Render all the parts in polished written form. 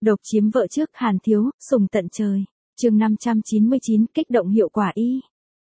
Độc chiếm vợ trước Hàn Thiếu, sùng tận trời. Chương 599 kích động hiệu quả y.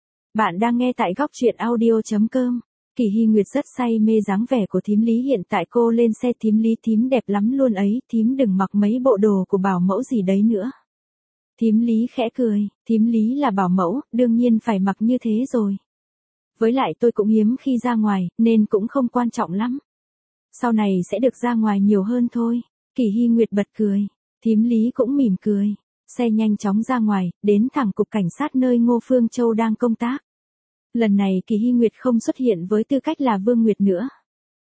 Bạn đang nghe tại góc truyện audio.com. Kỳ Hy Nguyệt rất say mê dáng vẻ của thím Lý, hiện tại cô lên xe thím Lý, thím đẹp lắm luôn ấy, thím đừng mặc mấy bộ đồ của bảo mẫu gì đấy nữa. Thím Lý khẽ cười, thím Lý là bảo mẫu, đương nhiên phải mặc như thế rồi. Với lại tôi cũng hiếm khi ra ngoài, nên cũng không quan trọng lắm. Sau này sẽ được ra ngoài nhiều hơn thôi. Kỳ Hy Nguyệt bật cười, thím Lý cũng mỉm cười. Xe nhanh chóng ra ngoài, đến thẳng cục cảnh sát nơi Ngô Phương Châu đang công tác. Lần này Kỳ Hy Nguyệt không xuất hiện với tư cách là Vương Nguyệt nữa.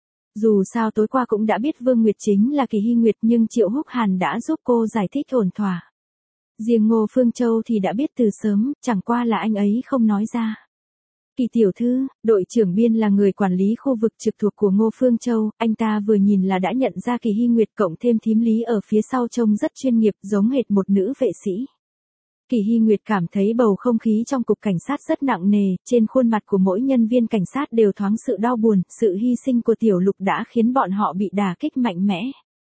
Dù sao tối qua cũng đã biết Vương Nguyệt chính là Kỳ Hy Nguyệt, nhưng Triệu Húc Hàn đã giúp cô giải thích ổn thỏa. Riêng Ngô Phương Châu thì đã biết từ sớm, chẳng qua là anh ấy không nói ra. Kỳ tiểu thư, đội trưởng Biên là người quản lý khu vực trực thuộc của Ngô Phương Châu, anh ta vừa nhìn là đã nhận ra Kỳ Hy Nguyệt, cộng thêm thím Lý ở phía sau trông rất chuyên nghiệp, giống hệt một nữ vệ sĩ. Kỳ Hy Nguyệt cảm thấy bầu không khí trong cục cảnh sát rất nặng nề, trên khuôn mặt của mỗi nhân viên cảnh sát đều thoáng sự đau buồn, sự hy sinh của Tiểu Lục đã khiến bọn họ bị đả kích mạnh mẽ.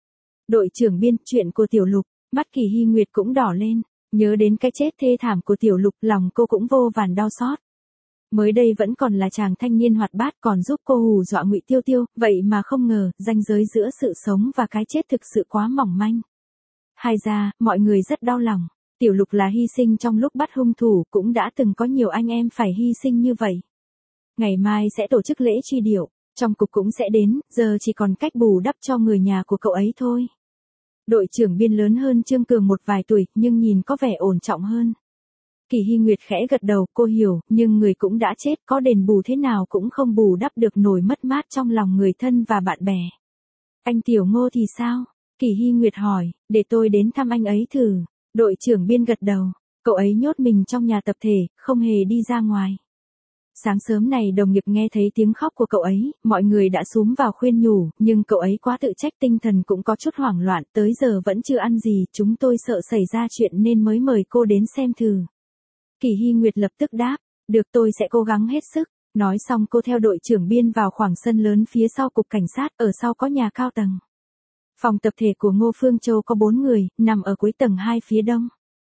Đội trưởng Biên, chuyện của Tiểu Lục, mắt Kỳ Hy Nguyệt cũng đỏ lên, nhớ đến cái chết thê thảm của Tiểu Lục, lòng cô cũng vô vàn đau xót. Mới đây vẫn còn là chàng thanh niên hoạt bát, còn giúp cô hù dọa Ngụy Tiêu Tiêu, vậy mà không ngờ, ranh giới giữa sự sống và cái chết thực sự quá mỏng manh. Hay ra, mọi người rất đau lòng. Tiểu Lục là hy sinh trong lúc bắt hung thủ, cũng đã từng có nhiều anh em phải hy sinh như vậy. Ngày mai sẽ tổ chức lễ truy điệu, trong cục cũng sẽ đến, giờ chỉ còn cách bù đắp cho người nhà của cậu ấy thôi. Đội trưởng Biên lớn hơn Trương Cường một vài tuổi, nhưng nhìn có vẻ ổn trọng hơn. Kỳ Hy Nguyệt khẽ gật đầu, cô hiểu, nhưng người cũng đã chết, có đền bù thế nào cũng không bù đắp được nổi mất mát trong lòng người thân và bạn bè. Anh Tiểu Ngô thì sao? Kỳ Hy Nguyệt hỏi, để tôi đến thăm anh ấy thử. Đội trưởng Biên gật đầu, cậu ấy nhốt mình trong nhà tập thể, không hề đi ra ngoài. Sáng sớm này đồng nghiệp nghe thấy tiếng khóc của cậu ấy, mọi người đã xúm vào khuyên nhủ, nhưng cậu ấy quá tự trách, tinh thần cũng có chút hoảng loạn, tới giờ vẫn chưa ăn gì, chúng tôi sợ xảy ra chuyện nên mới mời cô đến xem thử. Kỳ Hy Nguyệt lập tức đáp, được, tôi sẽ cố gắng hết sức. Nói xong cô theo đội trưởng Biên vào khoảng sân lớn phía sau cục cảnh sát, ở sau có nhà cao tầng. Phòng tập thể của Ngô Phương Châu có 4 người, nằm ở cuối tầng 2 phía đông.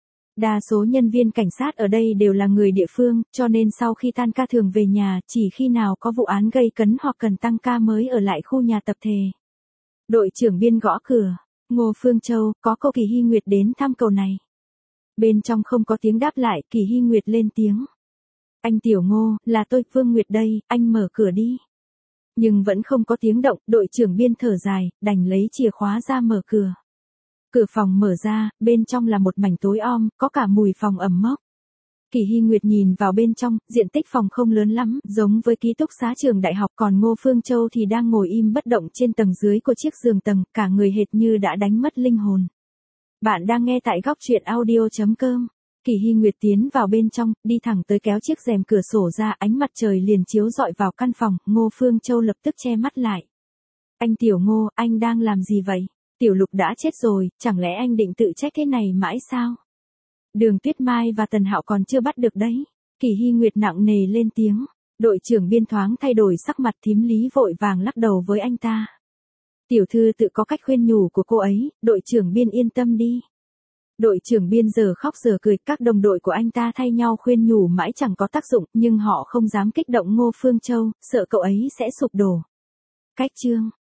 Đa số nhân viên cảnh sát ở đây đều là người địa phương, cho nên sau khi tan ca thường về nhà, chỉ khi nào có vụ án gây cấn hoặc cần tăng ca mới ở lại khu nhà tập thể. Đội trưởng Biên gõ cửa, Ngô Phương Châu, có cô Kỳ Hy Nguyệt đến thăm cậu này. Bên trong không có tiếng đáp lại, Kỳ Hy Nguyệt lên tiếng. Anh Tiểu Ngô, là tôi, Vương Nguyệt đây, anh mở cửa đi. Nhưng vẫn không có tiếng động, đội trưởng Biên thở dài, đành lấy chìa khóa ra mở cửa. Cửa phòng mở ra, bên trong là một mảnh tối om, có cả mùi phòng ẩm mốc. Kỳ Hy Nguyệt nhìn vào bên trong, diện tích phòng không lớn lắm, giống với ký túc xá trường đại học, còn Ngô Phương Châu thì đang ngồi im bất động trên tầng dưới của chiếc giường tầng, cả người hệt như đã đánh mất linh hồn. Bạn đang nghe tại góc truyện audio.com. Kỳ Hy Nguyệt tiến vào bên trong, đi thẳng tới kéo chiếc rèm cửa sổ ra, ánh mặt trời liền chiếu rọi vào căn phòng, Ngô Phương Châu lập tức che mắt lại. Anh Tiểu Ngô, anh đang làm gì vậy? Tiểu Lục đã chết rồi, chẳng lẽ anh định tự trách thế này mãi sao? Đường Tuyết Mai và Tần Hạo còn chưa bắt được đấy. Kỳ Hy Nguyệt nặng nề lên tiếng. Đội trưởng Biên thoáng thay đổi sắc mặt, thím Lý vội vàng lắc đầu với anh ta. Tiểu thư tự có cách khuyên nhủ của cô ấy, đội trưởng Biên yên tâm đi. Đội trưởng Biên giờ khóc giờ cười, các đồng đội của anh ta thay nhau khuyên nhủ mãi chẳng có tác dụng, nhưng họ không dám kích động Ngô Phương Châu, sợ cậu ấy sẽ sụp đổ. Cách chương